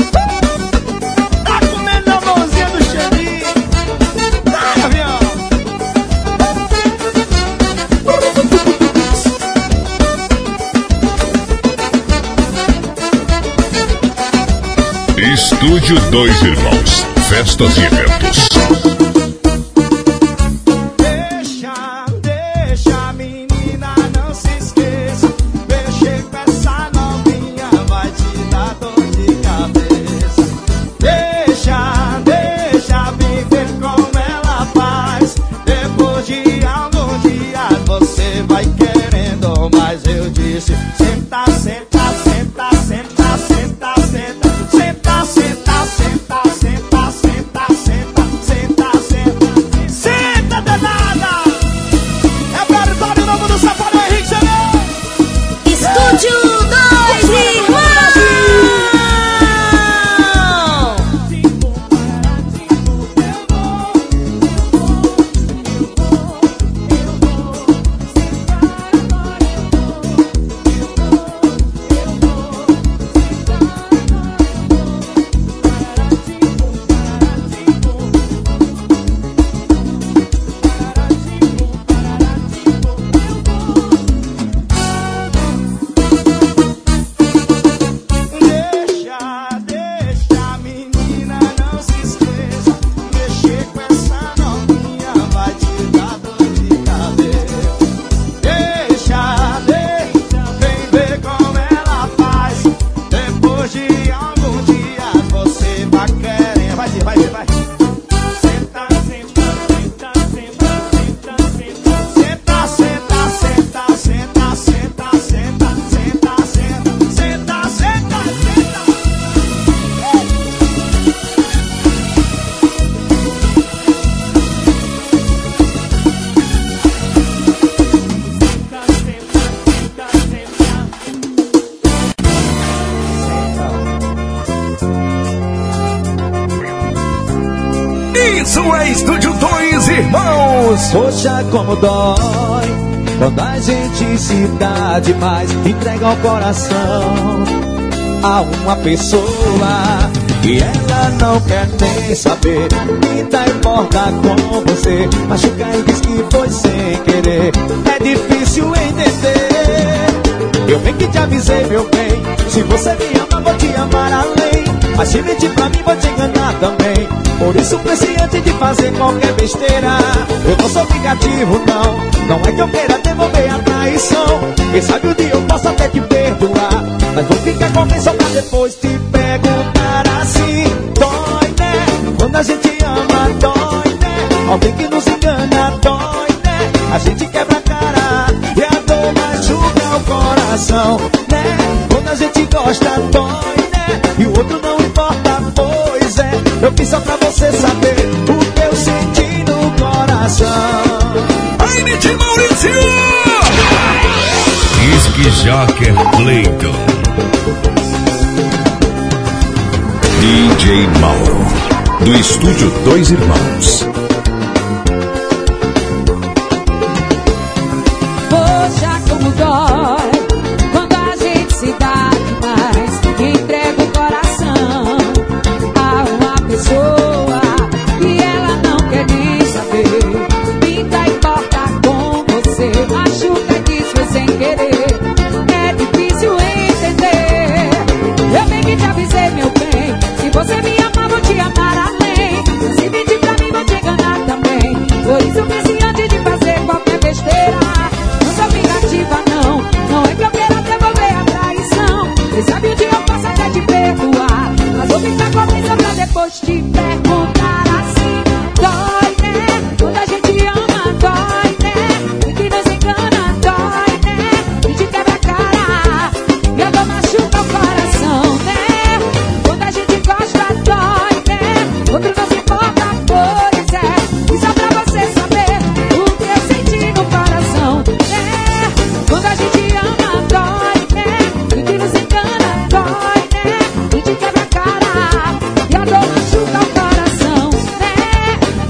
Speaker 1: Tá comendo na mãozinha do Xeni. Tá, avião.
Speaker 2: Estúdio Dois Irmãos. Festas e eventos.
Speaker 1: Deixa, menina, não se esqueça. Mexer com essa novinha vai te dar dor de cabeça. Deixa viver como ela faz. Depois de algum dia você vai querendo mais. Eu disse, senta, senta, senta, senta, senta, senta. Senta, senta, senta, senta, senta, senta, senta, senta. Senta, danada! É o território novo do Safadão Henrique Xavier.
Speaker 5: Estúdio Dois Irmãos.
Speaker 1: Deixa, menina, não se esqueça. Mexer com essa novinha vai te dar dor de cabeça. Deixa, vem ver como ela faz. Depois de algum dia você vai querer. Vai. Senta, senta, senta, senta, senta, senta. Senta, senta, senta, senta, senta, senta, senta, senta, senta, senta, senta.
Speaker 2: Isso é Estúdio Dois Irmãos.
Speaker 1: Poxa, como dói quando a gente se dá demais, entrega o coração a uma pessoa e ela não quer nem saber. E tá importa com você, machuca e diz que foi sem querer. É difícil entender. Eu bem que te avisei, meu bem. Se você me ama, vou te amar além. Mas se mentir pra mim, vou te enganar também. Por isso pense antes de fazer qualquer besteira. Eu não sou vingativo, não. Não é que eu queira devolver a traição. Quem sabe um dia eu posso até te perdoar. Mas vou ficar com alguém só pra depois te perguntar assim. Dói, né? Quando a gente ama, dói, né? Alguém que nos engana, dói, né? A gente quebra a cara e a dor machuca o coração, né? Quando a gente gosta, dói, né? E o outro não importa, pois é. Eu fiz só pra você saber o que eu senti no coração.
Speaker 2: Aine de Maurício! Diz que Joker Clayton. DJ Mauro, do Estúdio Dois Irmãos.
Speaker 5: Poxa, como dói quando a gente se dá demais, entrega o coração a uma pessoa e ela não quer nem saber. Pinta e corta com você, machuca e diz foi sem querer. É difícil entender. Eu bem que te avisei, meu bem. Se você me amar, vou te amar além. Se mentir pra mim, vou te enganar também. Por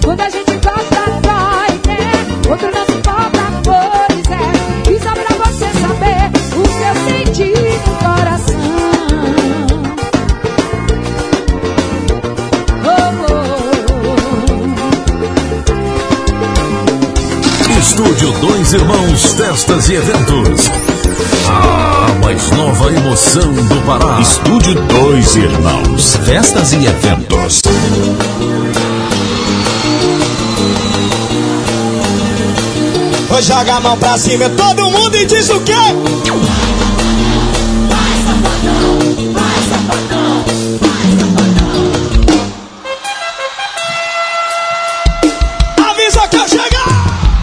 Speaker 5: Quando a gente gosta, dói, né? Outro não se importa, pois é. E só pra você saber o que eu senti no coração.
Speaker 2: Estúdio Dois Irmãos Festas e Eventos. A mais nova emoção do Pará. Estúdio Dois Irmãos Festas e Eventos.
Speaker 1: Vou jogar a mão pra cima, todo mundo e diz o quê? Vai, safadão, vai, safadão, vai, safadão. Avisa que eu chegar!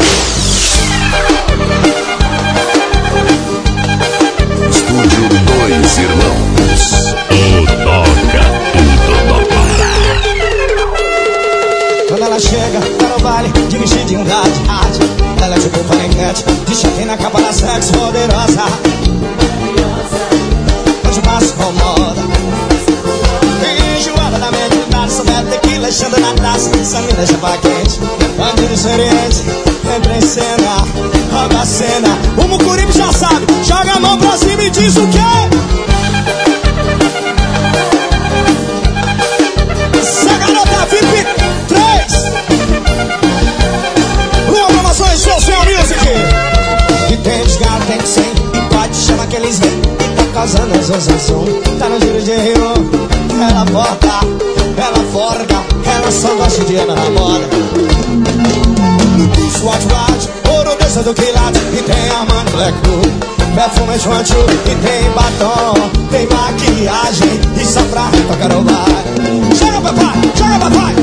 Speaker 2: Estúdio Dois Irmãos. O toca tudo do Pará.
Speaker 1: Quando ela chega para o baile de vestidinho da tarde, ela é tipo paniquete, de choque na capa da sexo poderosa. Hoje passo com moda, enjoada da mediunidade, só bebe tequila, enchendo na taça, essa me deixa pra quente. Bandido experiente, entra em cena, rouba a cena. O Mucuribe já sabe, joga a mão pra cima e diz o quê? Essa garota VIP 3. Uma promoção especial music. E tem desgalo, tem que ser. Pode chamar aqueles rei. Tá causando associação. Tá no giro de rio. Ela bota, ela forca. Ela só gosta de andar na moda. No pulso, watch, ouro dessa do quilate. E tem a man black blue, perfume choncho. E tem batom, tem maquiagem. E só pra tocar o bar. Chega papai, chega papai.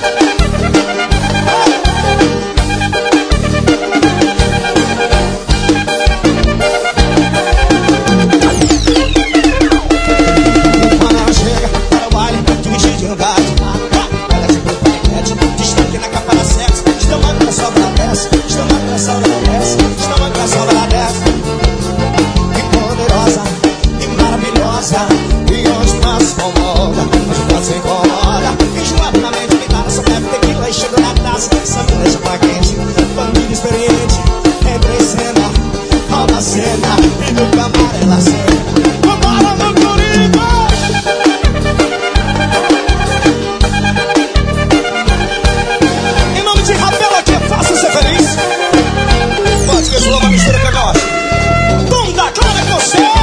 Speaker 1: E onde passa com moda, onde pode se incomoda. Enjoado na mente, pintada, só bebe tequila e chega na taça. Essa me deixa pra quente, família experiente. Entra em cena, rouba a cena. E no camar ela cena. Vambora, meu Curiba! Em nome de Rabela, que é fácil ser feliz. Pode que sua mistura que eu gosto. Tom da Clara Conceito.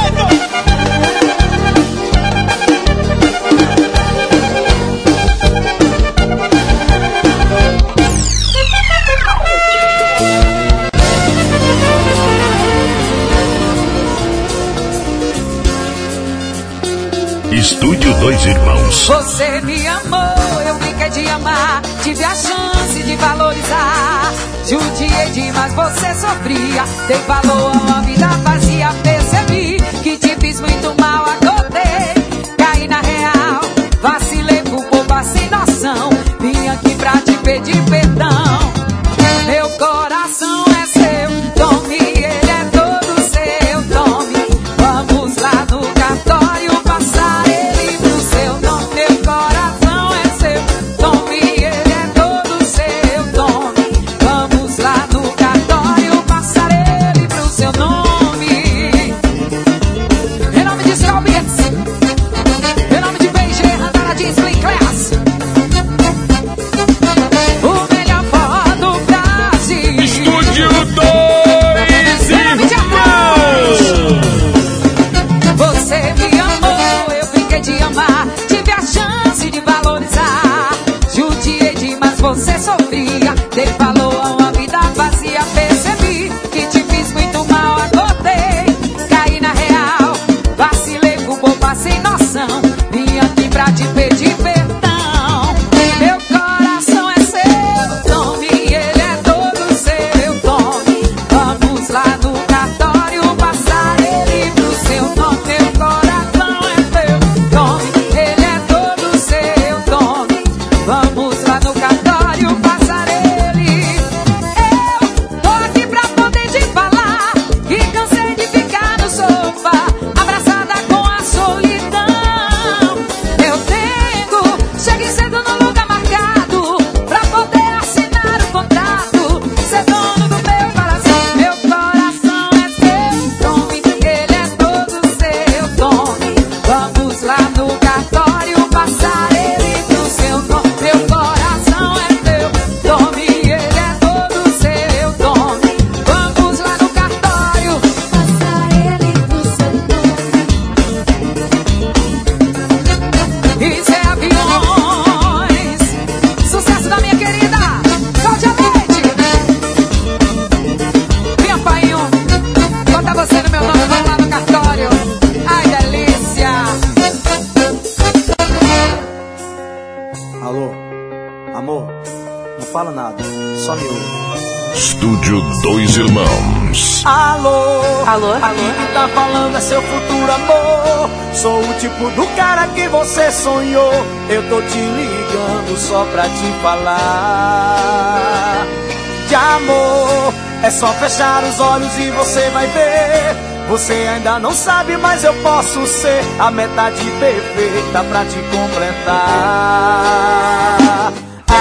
Speaker 2: Estúdio Dois Irmãos.
Speaker 5: Você me amou, eu brinquei de amar. Tive a chance de valorizar. Judiei demais, você sofria. Dei valor a uma vida vazia. Percebi que te fiz muito mal, acordei. Caí na real, vacilei por boba sem noção. Vim aqui pra te pedir perdão. Meu coração é seu, tome, ele é todo seu, tome. Vamos lá no cartório passar ele pro seu nome. Meu coração é seu, tome, ele é todo seu, tome. Vamos lá no cartório passar ele pro seu nome. Em nome de Scalbies, em nome de BG, Randara de Split Class, o melhor forró do Brasil.
Speaker 2: Estúdio Dois Irmãos.
Speaker 5: Você me amou, eu brinquei de amar. Tive a chance de valorizar. Judiei demais, você sofria. Dei valor a uma vida vazia. Percebi que te fiz muito mal, acordei. Caí na real, vacilei por boba sem noção. Vim aqui pra te pedir perdão. Meu coração é seu, tome, ele é todo seu, tome. Vamos lá no cartório passar ele pro seu nome. Meu coração é seu, tome, ele é todo seu, tome. Vamos lá no cartório passar ele.
Speaker 1: sumiu.
Speaker 2: Estúdio Dois Irmãos.
Speaker 1: Alô,
Speaker 5: Alô?
Speaker 1: aqui quem tá falando é seu futuro amor. Sou o tipo do cara que você sonhou. Eu tô te ligando só pra te falar de amor. É só fechar os olhos e você vai ver. Você ainda não sabe, mas eu posso ser a metade perfeita pra te completar.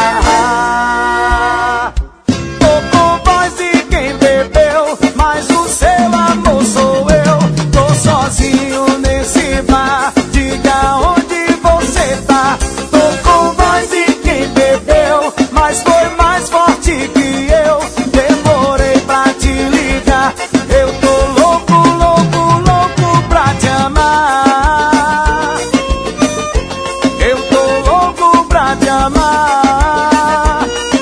Speaker 1: Tô com voz de quem bebeu, mas o seu amor sou eu. Tô sozinho nesse bar, diga onde você tá. Tô com voz de quem bebeu, mas foi mais forte que eu. Demorei pra te ligar, eu tô louco, louco, louco pra te amar. Eu tô louco pra te amar.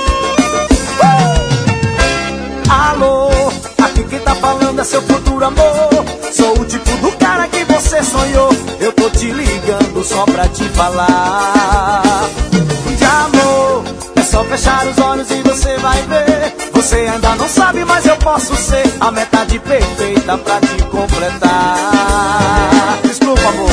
Speaker 1: Alô, aqui quem tá falando é seu futuro amor. Sou o tipo do cara que você sonhou. Eu tô te ligando só pra te falar de amor. É só fechar os olhos e você vai ver. Você ainda não sabe, mas eu posso ser a metade perfeita pra te completar. Desculpa, amor.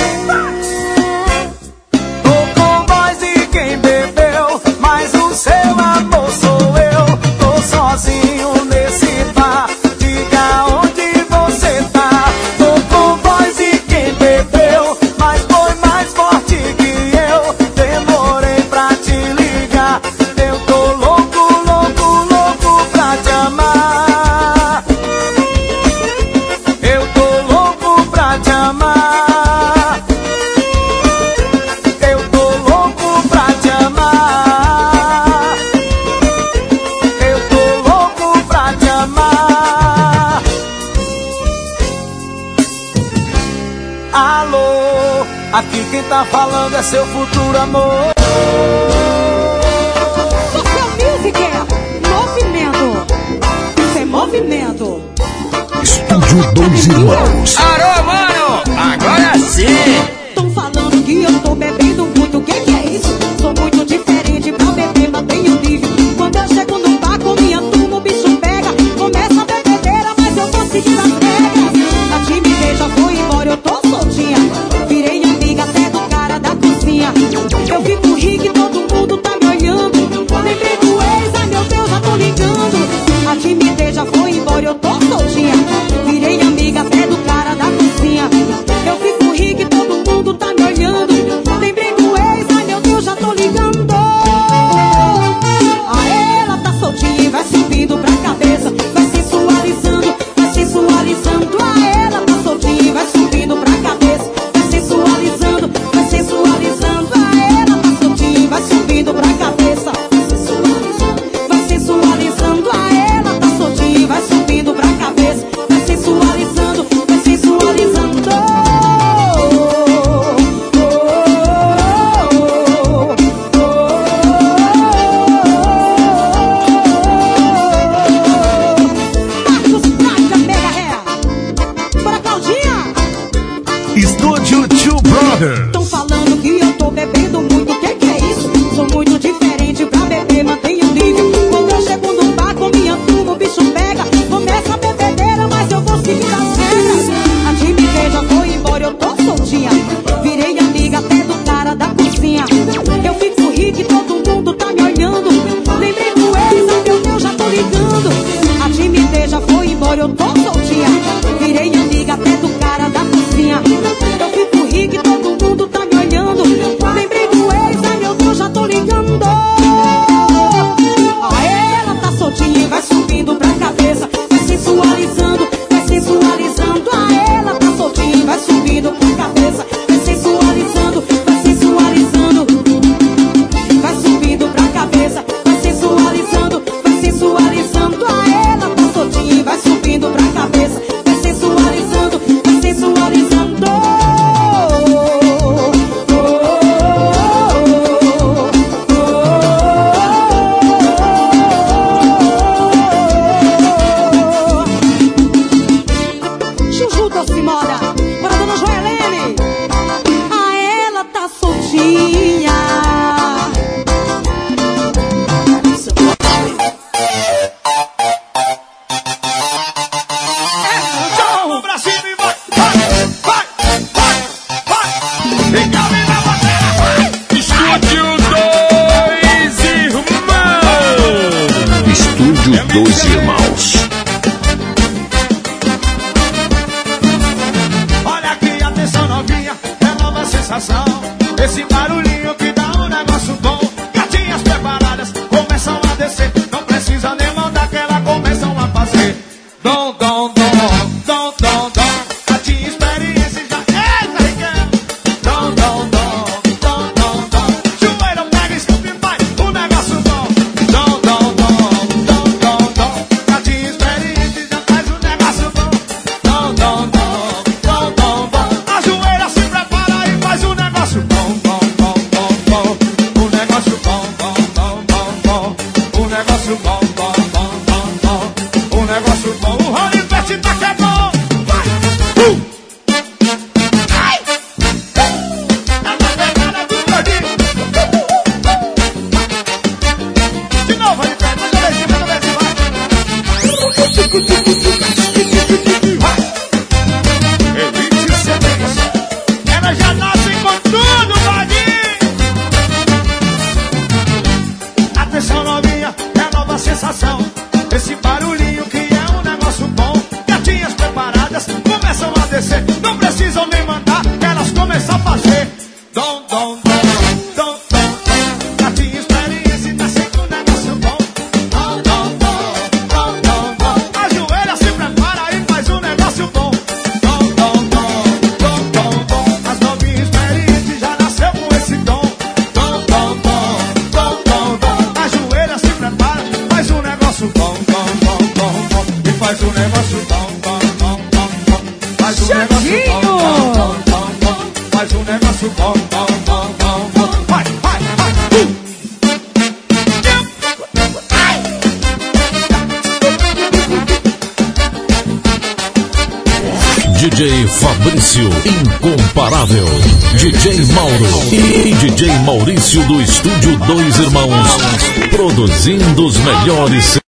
Speaker 1: Tô com voz de quem bebeu, mas o seu amor sou eu. Tô sozinho nesse bar, diga onde você tá. Tô com voz de quem bebeu, mas foi mais forte que eu. Demorei pra te ligar, eu tô louco, louco, louco pra te amar. Eu tô louco pra te amar. Eu tô louco pra te amar. Eu tô louco pra te amar. Alô, aqui quem tá falando é seu futuro amor.
Speaker 5: Social Music é movimento. Isso é movimento.
Speaker 2: Estúdio Dois Irmãos.
Speaker 7: Alô, mano, agora sim.
Speaker 5: Tão falando que eu tô bebendo muito, que é isso? Sou muito diferente pra beber, mantenho nível. Quando eu chego no bar com minha turma, o bicho pega. Começa a bebedeira, mas eu vou seguir as regras. A timidez já foi embora, eu tô soltinha. Virei amiga até do cara da cozinha. Eu fico rica e todo mundo tá me olhando. Lembrei do ex, ai meu Deus, já tô ligando. A timidez já foi embora, eu tô soltinha. Virei amiga até do cara da cozinha. Eu fico rica e todo mundo
Speaker 2: Dois Irmãos.
Speaker 1: Olha aqui, atenção novinha, é nova sensação. Esse barulhinho que dá um negócio bom. Gatinhas preparadas começam a descer. Não precisa nem mandar que elas começam a fazer. Dom, dom, dom, dom, dom, dom. Gatinha experiência já é Riquel. Dom, dom, dom, dom, dom, dom. Joelho pega, escuta e vai, o negócio bom. Dom, dom, dom, dom, dom, dom. Gatinha experiência já faz o negócio bom. Dom, dom, dom, dom, dom, dom. Ajoelha, se prepara e faz o negócio bom, bom, bom, bom, bom. O negócio bom, bom, bom, bom, bom. O negócio bom, bom, bom, bom, bom. O negócio bom, o Rolivete tá que é bom. Vai! Ai! Tá na pegada do gordinho. De novo, Rolivete, mais uma vez, vai! Elite CDs. Elas já nascem com tudo, Vadinho. Atenção novinha, é a nova sensação. Esse barulhinho que é um negócio bom. Gatinhas preparadas começam a descer. Não precisam nem mandar, que elas começam a fazer. Dom, dom, dom, dom, dom, dom. Gatinha experiência tá sempre um negócio bom. Dom, dom, dom, dom, dom, dom. Ajoelha, se prepara e faz um negócio bom. Dom, dom, dom, dom, dom, dom. As novinhas experientes já nasceu com esse dom. Dom, dom, dom, dom, dom, dom. Ajoelha, se prepara, faz um negócio bom, bom, bom, bom, bom. E faz um negócio bom, bom, bom, bom, bom. Faz um negócio bom, bom, bom, bom, bom. Faz um negócio bom, bom, bom, bom, bom. Vai, vai, vai.
Speaker 2: DJ Fabrício, incomparável. DJ Mauro e DJ Maurício do Estúdio Dois Irmãos, produzindo os melhores